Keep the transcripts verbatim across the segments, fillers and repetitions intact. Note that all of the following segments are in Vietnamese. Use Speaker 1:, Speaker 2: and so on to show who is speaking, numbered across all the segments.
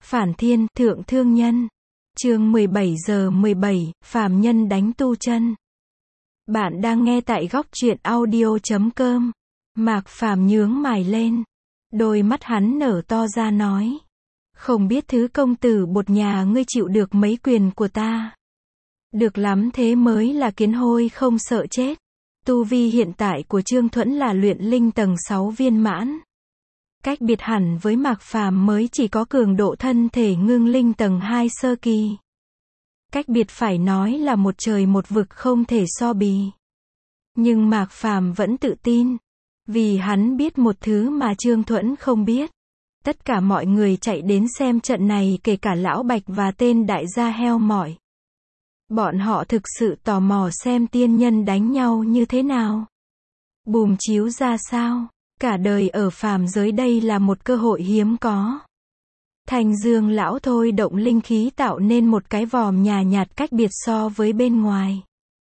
Speaker 1: Phản thiên, thượng thương nhân. Chương mười bảy giờ mười bảy, phàm nhân đánh tu chân. Bạn đang nghe tại góc truyện audio chấm com. Mạc Phàm nhướng mày lên. Đôi mắt hắn nở to ra nói. Không biết thứ công tử bột nhà ngươi chịu được mấy quyền của ta. Được lắm, thế mới là kiến hôi không sợ chết. Tu vi hiện tại của Trương Thuẫn là luyện linh tầng sáu viên mãn. Cách biệt hẳn với Mạc Phàm mới chỉ có cường độ thân thể ngưng linh tầng hai sơ kỳ. Cách biệt phải nói là một trời một vực không thể so bì. Nhưng Mạc Phàm vẫn tự tin. Vì hắn biết một thứ mà Trương Thuẫn không biết. Tất cả mọi người chạy đến xem trận này, kể cả Lão Bạch và tên đại gia heo mỏi. Bọn họ thực sự tò mò xem tiên nhân đánh nhau như thế nào. Bùm chiếu ra sao. Cả đời ở phàm giới đây là một cơ hội hiếm có. Thanh Dương lão thôi động linh khí tạo nên một cái vòm nhà nhạt cách biệt so với bên ngoài.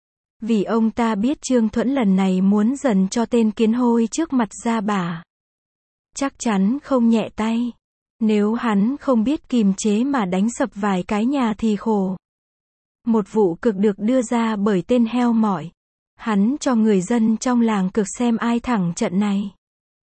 Speaker 1: Vì ông ta biết Trương Thuẫn lần này muốn dần cho tên kiến hôi trước mặt ra bả. Chắc chắn không nhẹ tay. Nếu hắn không biết kìm chế mà đánh sập vài cái nhà thì khổ. Một vụ cực được đưa ra bởi tên heo mỏi. Hắn cho người dân trong làng cực xem ai thẳng trận này.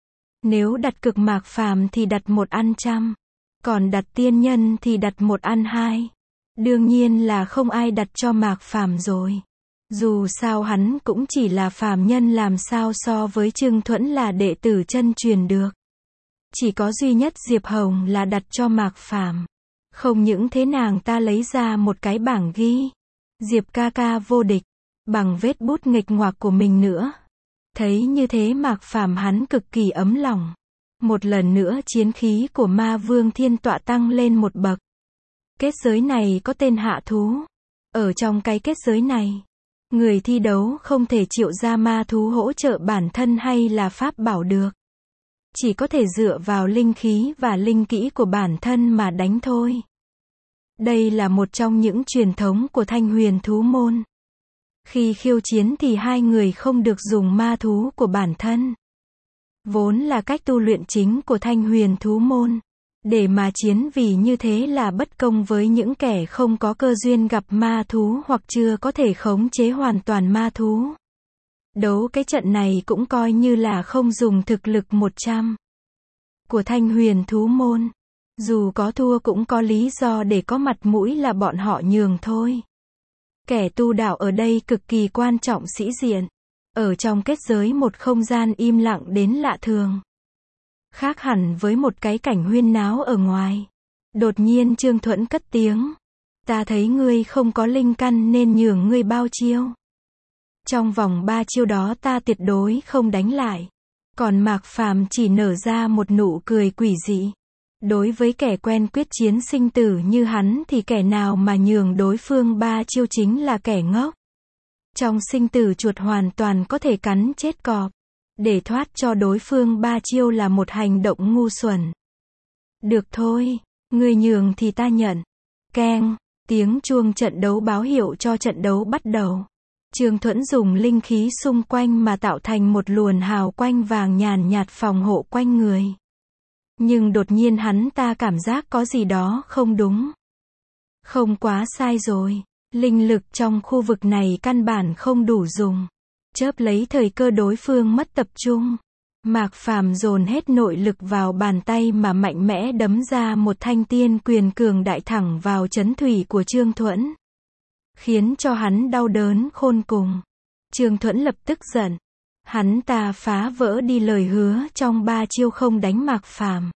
Speaker 1: Nếu đặt cực Mạc Phàm thì đặt một ăn trăm. Còn đặt tiên nhân thì đặt một ăn hai. Đương nhiên là không ai đặt cho Mạc Phàm rồi. Dù sao hắn cũng chỉ là phàm nhân, làm sao so với Trương Thuẫn là đệ tử chân truyền được. Chỉ có duy nhất Diệp Hồng là đặt cho Mạc Phàm. Không những thế, nàng ta lấy ra một cái bảng ghi Diệp ca ca vô địch bằng vết bút nghịch ngoạc của mình nữa. Thấy như thế Mạc Phàm hắn cực kỳ ấm lòng. Một lần nữa chiến khí của Ma Vương Thiên Tọa tăng lên một bậc. Kết giới này có tên hạ thú. Ở trong cái kết giới này, người thi đấu không thể triệu ra ma thú hỗ trợ bản thân hay là pháp bảo được. Chỉ có thể dựa vào linh khí và linh kỹ của bản thân mà đánh thôi. Đây là một trong những truyền thống của Thanh Huyền thú môn. Khi khiêu chiến thì hai người không được dùng ma thú của bản thân. Vốn là cách tu luyện chính của Thanh Huyền thú môn. Để mà chiến, vì như thế là bất công với những kẻ không có cơ duyên gặp ma thú hoặc chưa có thể khống chế hoàn toàn ma thú. Đấu cái trận này cũng coi như là không dùng thực lực một trăm của Thanh Huyền thú môn. Dù có thua cũng có lý do để có mặt mũi là bọn họ nhường thôi. Kẻ tu đạo ở đây cực kỳ quan trọng sĩ diện. Ở trong kết giới một không gian im lặng đến lạ thường. Khác hẳn với một cái cảnh huyên náo ở ngoài. Đột nhiên Trương Thuẫn cất tiếng. Ta thấy ngươi không có linh căn nên nhường ngươi bao chiêu. Trong vòng ba chiêu đó ta tuyệt đối không đánh lại. Còn Mạc Phàm chỉ nở ra một nụ cười quỷ dị. Đối với kẻ quen quyết chiến sinh tử như hắn thì kẻ nào mà nhường đối phương ba chiêu chính là kẻ ngốc. Trong sinh tử chuột hoàn toàn có thể cắn chết cọp. Để thoát cho đối phương ba chiêu là một hành động ngu xuẩn. Được thôi, ngươi nhường thì ta nhận. Keng, tiếng chuông trận đấu báo hiệu cho trận đấu bắt đầu. Trương Thuẫn dùng linh khí xung quanh mà tạo thành một luồn hào quanh vàng nhàn nhạt phòng hộ quanh người. Nhưng đột nhiên hắn ta cảm giác có gì đó không đúng. Không quá sai rồi. Linh lực trong khu vực này căn bản không đủ dùng. Chớp lấy thời cơ đối phương mất tập trung. Mạc Phàm dồn hết nội lực vào bàn tay mà mạnh mẽ đấm ra một thanh tiên quyền cường đại thẳng vào chấn thủy của Trương Thuẫn. Khiến cho hắn đau đớn khôn cùng. Trương Thuẫn lập tức giận. Hắn ta phá vỡ đi lời hứa trong ba chiêu không đánh Mạc Phàm.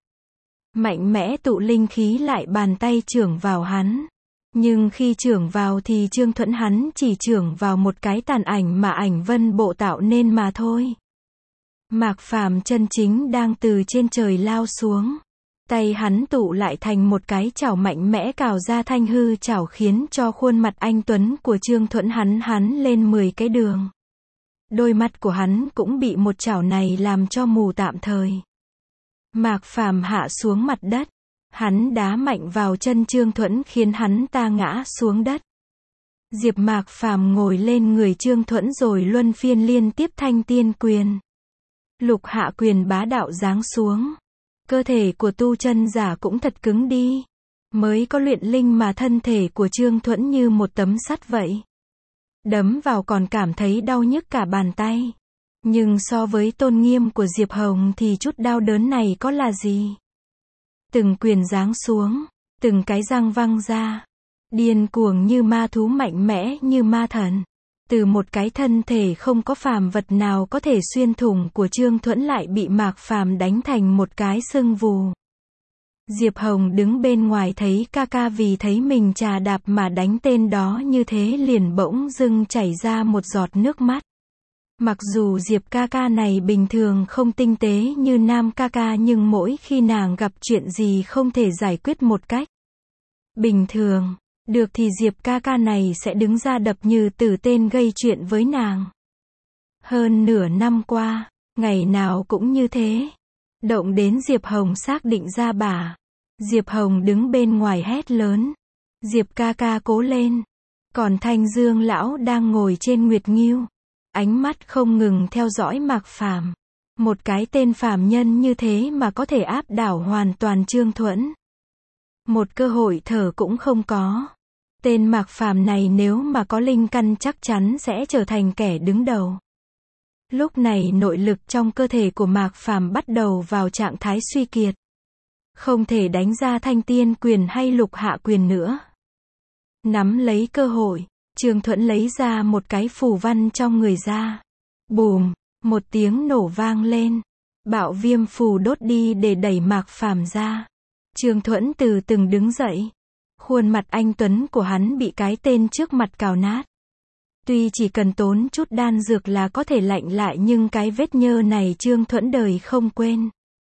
Speaker 1: Mạnh mẽ tụ linh khí lại bàn tay chưởng vào hắn. Nhưng khi chưởng vào thì Trương Thuẫn hắn chỉ chưởng vào một cái tàn ảnh mà ảnh vân bộ tạo nên mà thôi. Mạc Phàm chân chính đang từ trên trời lao xuống. Tay hắn tụ lại thành một cái chảo mạnh mẽ cào ra thanh hư chảo, khiến cho khuôn mặt anh tuấn của Trương Thuẫn hắn hắn lên mười cái đường. Đôi mắt của hắn cũng bị một chảo này làm cho mù tạm thời. Mạc Phàm hạ xuống mặt đất. Hắn đá mạnh vào chân Trương Thuẫn khiến hắn ta ngã xuống đất. Diệp Mạc Phàm ngồi lên người Trương Thuẫn rồi luân phiên liên tiếp thanh tiên quyền. Lục hạ quyền bá đạo giáng xuống. Cơ thể của tu chân giả cũng thật cứng đi. Mới có luyện linh mà thân thể của Trương Thuẫn như một tấm sắt vậy. Đấm vào còn cảm thấy đau nhức cả bàn tay. Nhưng so với tôn nghiêm của Diệp Hồng thì chút đau đớn này có là gì? Từng quyền giáng xuống, từng cái răng văng ra. Điên cuồng như ma thú, mạnh mẽ như ma thần. Từ một cái thân thể không có phàm vật nào có thể xuyên thủng của Trương Thuẫn lại bị Mạc Phàm đánh thành một cái sưng vù. Diệp Hồng đứng bên ngoài thấy ca ca vì thấy mình trà đạp mà đánh tên đó như thế liền bỗng dưng chảy ra một giọt nước mắt. Mặc dù Diệp ca ca này bình thường không tinh tế như Nam ca ca nhưng mỗi khi nàng gặp chuyện gì không thể giải quyết một cách bình thường được thì Diệp ca ca này sẽ đứng ra đập như tử tên gây chuyện với nàng. Hơn nửa năm qua, ngày nào cũng như thế. Động đến Diệp Hồng xác định ra bà. Diệp Hồng đứng bên ngoài hét lớn. Diệp ca ca cố lên. Còn Thanh Dương lão đang ngồi trên Nguyệt Ngưu. Ánh mắt không ngừng theo dõi Mạc Phàm. Một cái tên phàm nhân như thế mà có thể áp đảo hoàn toàn Trương Thuẫn. Một cơ hội thở cũng không có. Tên Mạc Phàm này nếu mà có linh căn chắc chắn sẽ trở thành kẻ đứng đầu. Lúc này nội lực trong cơ thể của Mạc Phàm bắt đầu vào trạng thái suy kiệt. Không thể đánh ra thanh tiên quyền hay lục hạ quyền nữa. Nắm lấy cơ hội, Trương Thuẫn lấy ra một cái phù văn trong người ra. Bùm, một tiếng nổ vang lên. Bạo viêm phù đốt đi để đẩy Mạc Phàm ra. Trương Thuẫn từ từng đứng dậy. Khuôn mặt anh tuấn của hắn bị cái tên trước mặt cào nát. Tuy chỉ cần tốn chút đan dược là có thể lạnh lại nhưng cái vết nhơ này Trương Thuẫn đời không quên.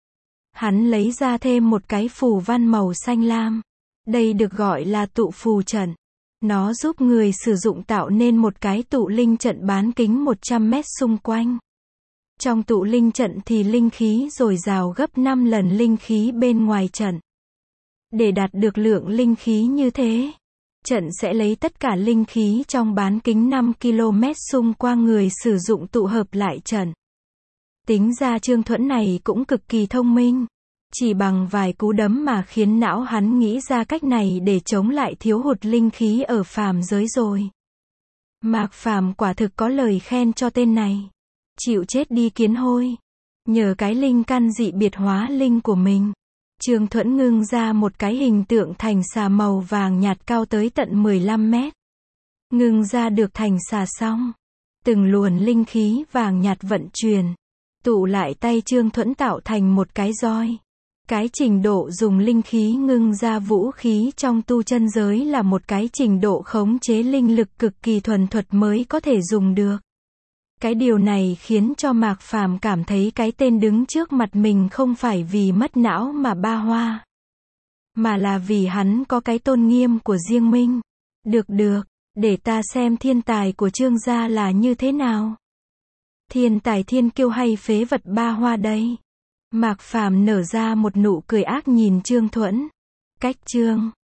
Speaker 1: Hắn lấy ra thêm một cái phù văn màu xanh lam. Đây được gọi là tụ phù trận. Nó giúp người sử dụng tạo nên một cái tụ linh trận bán kính một trăm mét xung quanh. Trong tụ linh trận thì linh khí dồi dào gấp năm lần linh khí bên ngoài trận. Để đạt được lượng linh khí như thế, trận sẽ lấy tất cả linh khí trong bán kính năm ki lô mét xung quanh người sử dụng tụ hợp lại trận. Tính ra Trương Thuẫn này cũng cực kỳ thông minh. Chỉ bằng vài cú đấm mà khiến não hắn nghĩ ra cách này để chống lại thiếu hụt linh khí ở phàm giới rồi. Mạc Phàm quả thực có lời khen cho tên này. Chịu chết đi kiến hôi. Nhờ cái linh căn dị biệt hóa linh của mình, Trương Thuẫn ngưng ra một cái hình tượng thành xà màu vàng nhạt cao tới tận mười lăm mét. Ngưng ra được thành xà xong, từng luồn linh khí vàng nhạt vận chuyển, tụ lại tay Trương Thuẫn tạo thành một cái roi. Cái trình độ dùng linh khí ngưng ra vũ khí trong tu chân giới là một cái trình độ khống chế linh lực cực kỳ thuần thuật mới có thể dùng được. Cái điều này khiến cho Mạc Phàm cảm thấy cái tên đứng trước mặt mình không phải vì mất não mà ba hoa, mà là vì hắn có cái tôn nghiêm của riêng mình. Được được, để ta xem thiên tài của Trương gia là như thế nào. Thiên tài thiên kiêu hay phế vật ba hoa đây? Mạc Phàm nở ra một nụ cười ác nhìn Trương Thuẫn. Cách Trương